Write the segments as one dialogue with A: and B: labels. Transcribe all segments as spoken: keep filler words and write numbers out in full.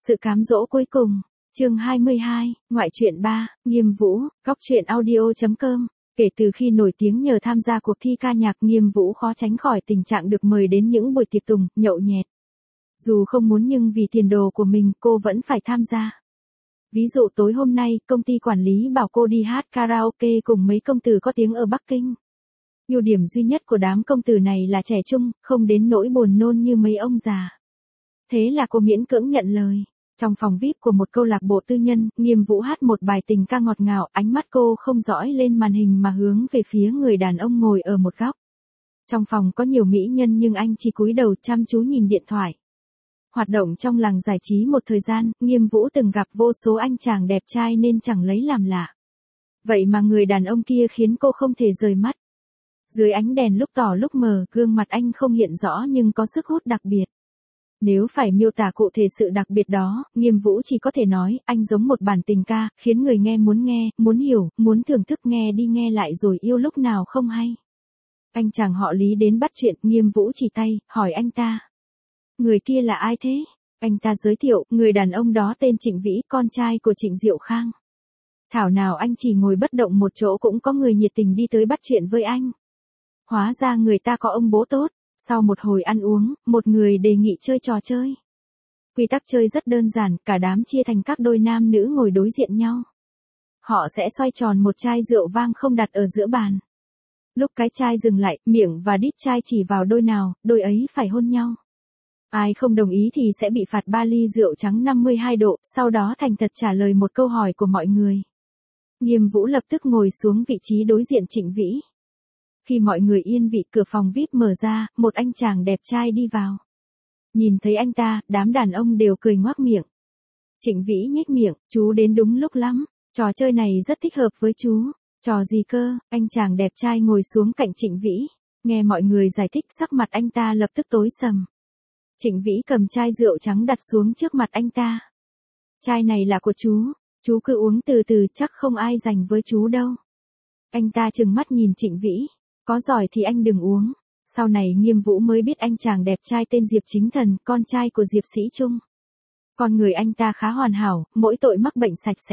A: Sự cám dỗ cuối cùng, chương hai mươi hai, ngoại truyện ba, Nghiêm Vũ, góc truyện audio chấm com. Kể từ khi nổi tiếng nhờ tham gia cuộc thi ca nhạc, Nghiêm Vũ khó tránh khỏi tình trạng được mời đến những buổi tiệc tùng, nhậu nhẹt. Dù không muốn nhưng vì tiền đồ của mình, cô vẫn phải tham gia. Ví dụ tối hôm nay, công ty quản lý bảo cô đi hát karaoke cùng mấy công tử có tiếng ở Bắc Kinh. Ưu điểm duy nhất của đám công tử này là trẻ trung, không đến nỗi buồn nôn như mấy ông già. Thế là cô miễn cưỡng nhận lời. Trong phòng vi ai pi của một câu lạc bộ tư nhân, Nghiêm Vũ hát một bài tình ca ngọt ngào, ánh mắt cô không dõi lên màn hình mà hướng về phía người đàn ông ngồi ở một góc. Trong phòng có nhiều mỹ nhân nhưng anh chỉ cúi đầu chăm chú nhìn điện thoại. Hoạt động trong làng giải trí một thời gian, Nghiêm Vũ từng gặp vô số anh chàng đẹp trai nên chẳng lấy làm lạ. Vậy mà người đàn ông kia khiến cô không thể rời mắt. Dưới ánh đèn lúc tỏ lúc mờ, gương mặt anh không hiện rõ nhưng có sức hút đặc biệt. Nếu phải miêu tả cụ thể sự đặc biệt đó, Nghiêm Vũ chỉ có thể nói, anh giống một bản tình ca, khiến người nghe muốn nghe, muốn hiểu, muốn thưởng thức nghe đi nghe lại rồi yêu lúc nào không hay. Anh chàng họ Lý đến bắt chuyện, Nghiêm Vũ chỉ tay, hỏi anh ta. Người kia là ai thế? Anh ta giới thiệu, người đàn ông đó tên Trịnh Vĩ, con trai của Trịnh Diệu Khang. Thảo nào anh chỉ ngồi bất động một chỗ cũng có người nhiệt tình đi tới bắt chuyện với anh. Hóa ra người ta có ông bố tốt. Sau một hồi ăn uống, một người đề nghị chơi trò chơi. Quy tắc chơi rất đơn giản, cả đám chia thành các đôi nam nữ ngồi đối diện nhau. Họ sẽ xoay tròn một chai rượu vang không đặt ở giữa bàn. Lúc cái chai dừng lại, miệng và đít chai chỉ vào đôi nào, đôi ấy phải hôn nhau. Ai không đồng ý thì sẽ bị phạt ba ly rượu trắng năm mươi hai độ, sau đó thành thật trả lời một câu hỏi của mọi người. Nghiêm Vũ lập tức ngồi xuống vị trí đối diện Trịnh Vĩ. Khi mọi người yên vị, cửa phòng vi ai pi mở ra, một anh chàng đẹp trai đi vào. Nhìn thấy anh ta, đám đàn ông đều cười ngoác miệng. Trịnh Vĩ nhếch miệng, chú đến đúng lúc lắm, trò chơi này rất thích hợp với chú. Trò gì cơ? Anh chàng đẹp trai ngồi xuống cạnh Trịnh Vĩ. Nghe mọi người giải thích, sắc mặt anh ta lập tức tối sầm. Trịnh Vĩ cầm chai rượu trắng đặt xuống trước mặt anh ta. Chai này là của chú, chú cứ uống từ từ, chắc không ai giành với chú đâu. Anh ta trừng mắt nhìn Trịnh Vĩ. Có giỏi thì anh đừng uống. Sau này Nghiêm Vũ mới biết anh chàng đẹp trai tên Diệp Chính Thần, con trai của Diệp Sĩ Trung. Con người anh ta khá hoàn hảo, mỗi tội mắc bệnh sạch sẽ.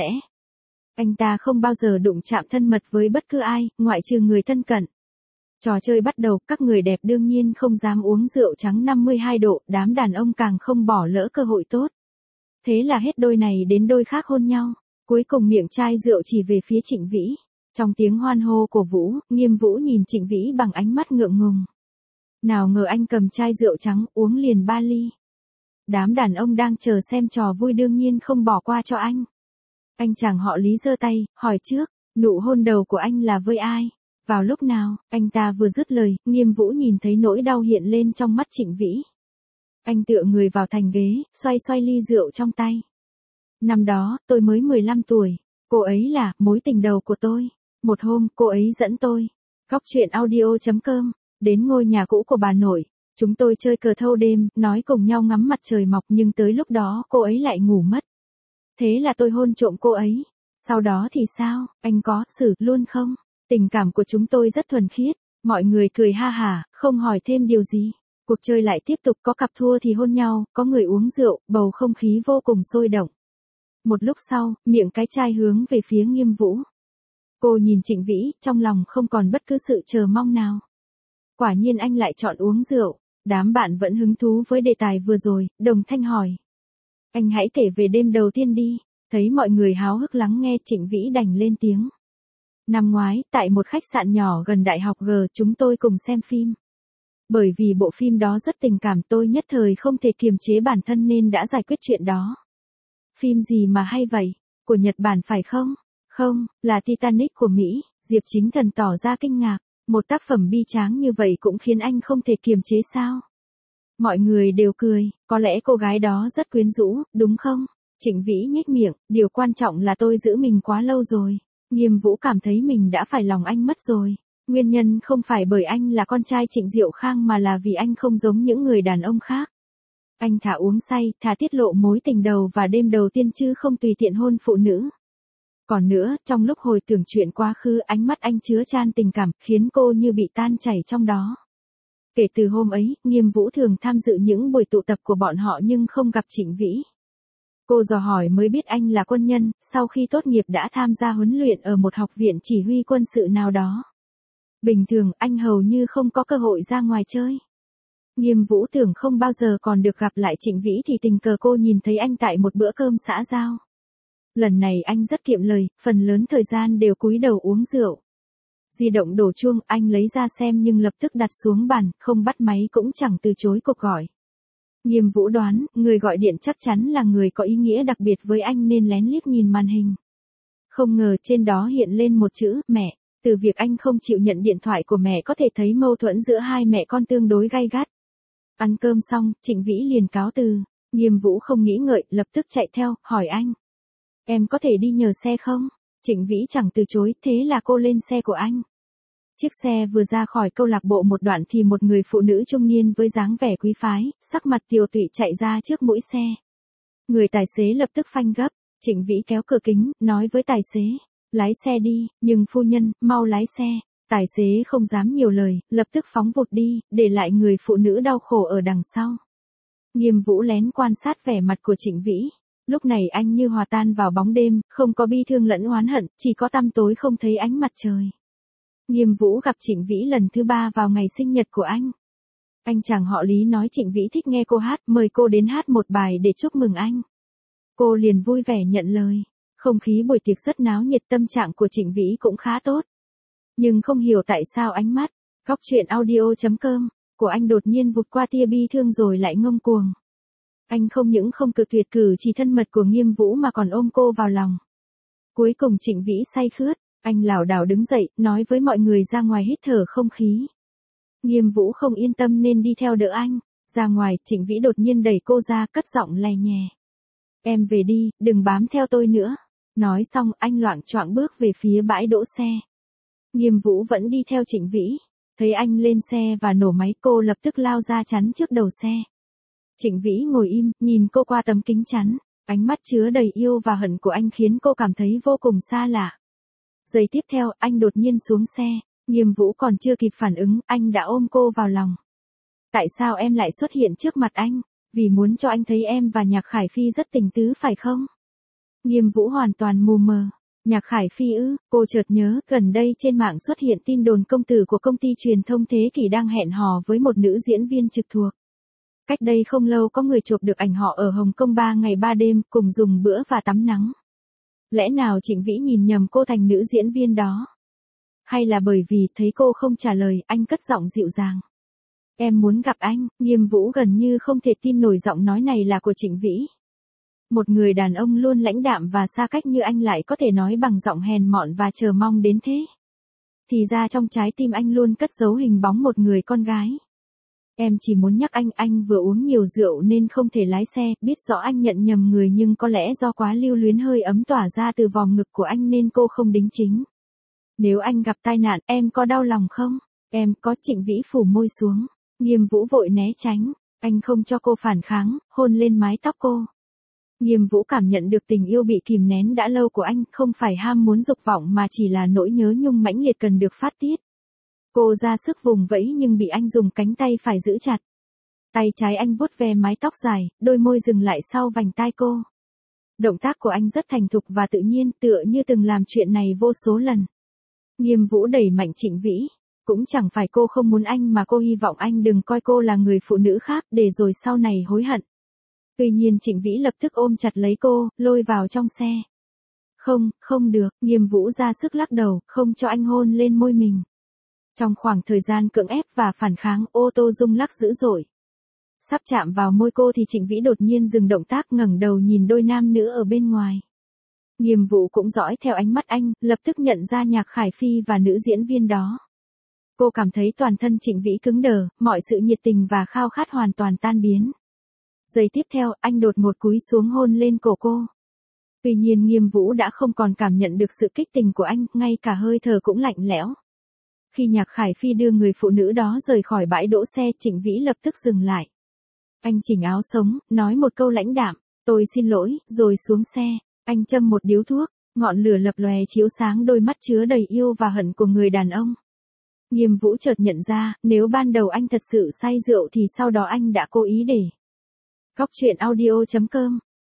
A: Anh ta không bao giờ đụng chạm thân mật với bất cứ ai, ngoại trừ người thân cận. Trò chơi bắt đầu, các người đẹp đương nhiên không dám uống rượu trắng năm mươi hai độ, đám đàn ông càng không bỏ lỡ cơ hội tốt. Thế là hết đôi này đến đôi khác hôn nhau. Cuối cùng miệng chai rượu chỉ về phía Trịnh Vĩ. Trong tiếng hoan hô của Vũ, Nghiêm Vũ nhìn Trịnh Vĩ bằng ánh mắt ngượng ngùng. Nào ngờ anh cầm chai rượu trắng, uống liền ba ly. Đám đàn ông đang chờ xem trò vui đương nhiên không bỏ qua cho anh. Anh chàng họ Lý giơ tay, hỏi trước, nụ hôn đầu của anh là với ai? Vào lúc nào? Anh ta vừa dứt lời, Nghiêm Vũ nhìn thấy nỗi đau hiện lên trong mắt Trịnh Vĩ. Anh tựa người vào thành ghế, xoay xoay ly rượu trong tay. Năm đó, tôi mới mười lăm tuổi. Cô ấy là mối tình đầu của tôi. Một hôm, cô ấy dẫn tôi. Góc truyện audio chấm com. Đến ngôi nhà cũ của bà nội. Chúng tôi chơi cờ thâu đêm, nói cùng nhau ngắm mặt trời mọc nhưng tới lúc đó cô ấy lại ngủ mất. Thế là tôi hôn trộm cô ấy. Sau đó thì sao, anh có xử luôn không? Tình cảm của chúng tôi rất thuần khiết. Mọi người cười ha hả, không hỏi thêm điều gì. Cuộc chơi lại tiếp tục, có cặp thua thì hôn nhau, có người uống rượu, bầu không khí vô cùng sôi động. Một lúc sau, miệng cái chai hướng về phía Nghiêm Vũ. Cô nhìn Trịnh Vĩ, trong lòng không còn bất cứ sự chờ mong nào. Quả nhiên anh lại chọn uống rượu. Đám bạn vẫn hứng thú với đề tài vừa rồi, đồng thanh hỏi. Anh hãy kể về đêm đầu tiên đi. Thấy mọi người háo hức lắng nghe, Trịnh Vĩ đành lên tiếng. Năm ngoái, tại một khách sạn nhỏ gần Đại học G, chúng tôi cùng xem phim. Bởi vì bộ phim đó rất tình cảm, tôi nhất thời không thể kiềm chế bản thân nên đã giải quyết chuyện đó. Phim gì mà hay vậy? Của Nhật Bản phải không? Không, là Titanic của Mỹ. Diệp Chính Thần tỏ ra kinh ngạc. Một tác phẩm bi tráng như vậy cũng khiến anh không thể kiềm chế sao? Mọi người đều cười, có lẽ cô gái đó rất quyến rũ, đúng không? Trịnh Vĩ nhếch miệng, điều quan trọng là tôi giữ mình quá lâu rồi. Nghiêm Vũ cảm thấy mình đã phải lòng anh mất rồi. Nguyên nhân không phải bởi anh là con trai Trịnh Diệu Khang mà là vì anh không giống những người đàn ông khác. Anh thả uống say, thả tiết lộ mối tình đầu và đêm đầu tiên chứ không tùy tiện hôn phụ nữ. Còn nữa, trong lúc hồi tưởng chuyện quá khứ, ánh mắt anh chứa chan tình cảm, khiến cô như bị tan chảy trong đó. Kể từ hôm ấy, Nghiêm Vũ thường tham dự những buổi tụ tập của bọn họ nhưng không gặp Trịnh Vĩ. Cô dò hỏi mới biết anh là quân nhân, sau khi tốt nghiệp đã tham gia huấn luyện ở một học viện chỉ huy quân sự nào đó. Bình thường anh hầu như không có cơ hội ra ngoài chơi. Nghiêm Vũ tưởng không bao giờ còn được gặp lại Trịnh Vĩ thì tình cờ cô nhìn thấy anh tại một bữa cơm xã giao. Lần này anh rất kiệm lời, phần lớn thời gian đều cúi đầu uống rượu. Di động đổ chuông, anh lấy ra xem nhưng lập tức đặt xuống bàn, không bắt máy cũng chẳng từ chối cuộc gọi. Nghiêm Vũ đoán, người gọi điện chắc chắn là người có ý nghĩa đặc biệt với anh nên lén liếc nhìn màn hình. Không ngờ trên đó hiện lên một chữ, mẹ. Từ việc anh không chịu nhận điện thoại của mẹ có thể thấy mâu thuẫn giữa hai mẹ con tương đối gay gắt. Ăn cơm xong, Trịnh Vĩ liền cáo từ. Nghiêm Vũ không nghĩ ngợi, lập tức chạy theo, hỏi anh. Em có thể đi nhờ xe không? Trịnh Vĩ chẳng từ chối, thế là cô lên xe của anh. Chiếc xe vừa ra khỏi câu lạc bộ một đoạn thì một người phụ nữ trung niên với dáng vẻ quý phái, sắc mặt tiều tụy chạy ra trước mũi xe. Người tài xế lập tức phanh gấp, Trịnh Vĩ kéo cửa kính, nói với tài xế. Lái xe đi, nhưng phu nhân, mau lái xe. Tài xế không dám nhiều lời, lập tức phóng vụt đi, để lại người phụ nữ đau khổ ở đằng sau. Nghiêm Vũ lén quan sát vẻ mặt của Trịnh Vĩ. Lúc này anh như hòa tan vào bóng đêm, không có bi thương lẫn oán hận, chỉ có tăm tối không thấy ánh mặt trời. Nghiêm Vũ gặp Trịnh Vĩ lần thứ ba vào ngày sinh nhật của anh. Anh chàng họ Lý nói Trịnh Vĩ thích nghe cô hát, mời cô đến hát một bài để chúc mừng anh. Cô liền vui vẻ nhận lời. Không khí buổi tiệc rất náo nhiệt, tâm trạng của Trịnh Vĩ cũng khá tốt. Nhưng không hiểu tại sao ánh mắt, góc truyện audio chấm com, của anh đột nhiên vụt qua tia bi thương rồi lại ngông cuồng. Anh không những không cự tuyệt cử chỉ thân mật của Nghiêm Vũ mà còn ôm cô vào lòng. Cuối cùng Trịnh Vĩ say khướt, anh lảo đảo đứng dậy, nói với mọi người ra ngoài hít thở không khí. Nghiêm Vũ không yên tâm nên đi theo đỡ anh. Ra ngoài, Trịnh Vĩ đột nhiên đẩy cô ra, cất giọng lè nhè. Em về đi, đừng bám theo tôi nữa. Nói xong, anh loạng choạng bước về phía bãi đỗ xe. Nghiêm Vũ vẫn đi theo Trịnh Vĩ. Thấy anh lên xe và nổ máy, cô lập tức lao ra chắn trước đầu xe. Trịnh Vĩ ngồi im, nhìn cô qua tấm kính chắn. Ánh mắt chứa đầy yêu và hận của anh khiến cô cảm thấy vô cùng xa lạ. Giây tiếp theo, anh đột nhiên xuống xe. Nghiêm Vũ còn chưa kịp phản ứng, anh đã ôm cô vào lòng. Tại sao em lại xuất hiện trước mặt anh? Vì muốn cho anh thấy em và Nhạc Khải Phi rất tình tứ phải không? Nghiêm Vũ hoàn toàn mù mờ. Nhạc Khải Phi ư? Cô chợt nhớ, gần đây trên mạng xuất hiện tin đồn công tử của công ty truyền thông Thế Kỷ đang hẹn hò với một nữ diễn viên trực thuộc. Cách đây không lâu có người chụp được ảnh họ ở Hồng Kông ba ngày ba đêm, cùng dùng bữa và tắm nắng. Lẽ nào Trịnh Vĩ nhìn nhầm cô thành nữ diễn viên đó? Hay là bởi vì thấy cô không trả lời, anh cất giọng dịu dàng. Em muốn gặp anh. Nghiêm Vũ gần như không thể tin nổi giọng nói này là của Trịnh Vĩ. Một người đàn ông luôn lãnh đạm và xa cách như anh lại có thể nói bằng giọng hèn mọn và chờ mong đến thế. Thì ra trong trái tim anh luôn cất giấu hình bóng một người con gái. Em chỉ muốn nhắc anh, anh vừa uống nhiều rượu nên không thể lái xe, biết rõ anh nhận nhầm người nhưng có lẽ do quá lưu luyến hơi ấm tỏa ra từ vòng ngực của anh nên cô không đính chính. Nếu anh gặp tai nạn, em có đau lòng không? Em có. Trịnh Vĩ phủ môi xuống. Nghiêm Vũ vội né tránh. Anh không cho cô phản kháng, hôn lên mái tóc cô. Nghiêm Vũ cảm nhận được tình yêu bị kìm nén đã lâu của anh, không phải ham muốn dục vọng mà chỉ là nỗi nhớ nhung mãnh liệt cần được phát tiết. Cô ra sức vùng vẫy nhưng bị anh dùng cánh tay phải giữ chặt. Tay trái anh vuốt ve mái tóc dài, đôi môi dừng lại sau vành tai cô. Động tác của anh rất thành thục và tự nhiên, tựa như từng làm chuyện này vô số lần. Nghiêm Vũ đẩy mạnh Trịnh Vĩ. Cũng chẳng phải cô không muốn anh mà cô hy vọng anh đừng coi cô là người phụ nữ khác để rồi sau này hối hận. Tuy nhiên Trịnh Vĩ lập tức ôm chặt lấy cô, lôi vào trong xe. Không, không được. Nghiêm Vũ ra sức lắc đầu, không cho anh hôn lên môi mình. Trong khoảng thời gian cưỡng ép và phản kháng, ô tô rung lắc dữ dội. Sắp chạm vào môi cô thì Trịnh Vĩ đột nhiên dừng động tác, ngẩng đầu nhìn đôi nam nữ ở bên ngoài. Nghiêm Vũ cũng dõi theo ánh mắt anh, lập tức nhận ra Nhạc Khải Phi và nữ diễn viên đó. Cô cảm thấy toàn thân Trịnh Vĩ cứng đờ, mọi sự nhiệt tình và khao khát hoàn toàn tan biến. Giây tiếp theo, anh đột ngột cúi xuống hôn lên cổ cô. Tuy nhiên Nghiêm Vũ đã không còn cảm nhận được sự kích tình của anh, ngay cả hơi thở cũng lạnh lẽo. Khi Nhạc Khải Phi đưa người phụ nữ đó rời khỏi bãi đỗ xe, Trịnh Vĩ lập tức dừng lại. Anh chỉnh áo sống, nói một câu lãnh đạm, tôi xin lỗi, rồi xuống xe. Anh châm một điếu thuốc, ngọn lửa lập lòe chiếu sáng đôi mắt chứa đầy yêu và hận của người đàn ông. Nghiêm Vũ chợt nhận ra, nếu ban đầu anh thật sự say rượu thì sau đó anh đã cố ý để. Góc truyện audio chấm com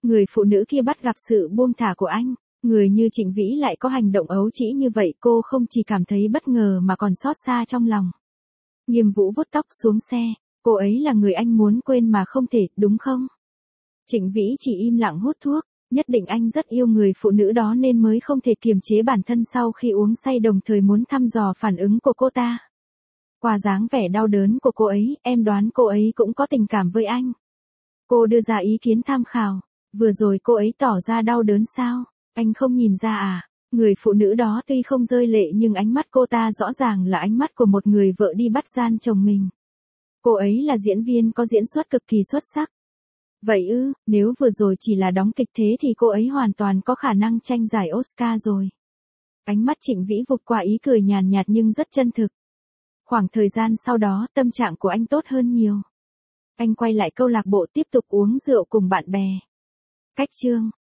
A: Người phụ nữ kia bắt gặp sự buông thả của anh. Người như Trịnh Vĩ lại có hành động ấu trĩ như vậy, cô không chỉ cảm thấy bất ngờ mà còn xót xa trong lòng. Nghiêm Vũ vuốt tóc xuống xe. Cô ấy là người anh muốn quên mà không thể, đúng không? Trịnh Vĩ chỉ im lặng hút thuốc. Nhất định anh rất yêu người phụ nữ đó nên mới không thể kiềm chế bản thân sau khi uống say, đồng thời muốn thăm dò phản ứng của cô ta. Qua dáng vẻ đau đớn của cô ấy, em đoán cô ấy cũng có tình cảm với anh. Cô đưa ra ý kiến tham khảo. Vừa rồi cô ấy tỏ ra đau đớn sao? Anh không nhìn ra à? Người phụ nữ đó tuy không rơi lệ nhưng ánh mắt cô ta rõ ràng là ánh mắt của một người vợ đi bắt gian chồng mình. Cô ấy là diễn viên có diễn xuất cực kỳ xuất sắc. Vậy ư, nếu vừa rồi chỉ là đóng kịch thế thì cô ấy hoàn toàn có khả năng tranh giải Oscar rồi. Ánh mắt Trịnh Vĩ vụt qua ý cười nhàn nhạt nhưng rất chân thực. Khoảng thời gian sau đó tâm trạng của anh tốt hơn nhiều. Anh quay lại câu lạc bộ tiếp tục uống rượu cùng bạn bè. Cách chương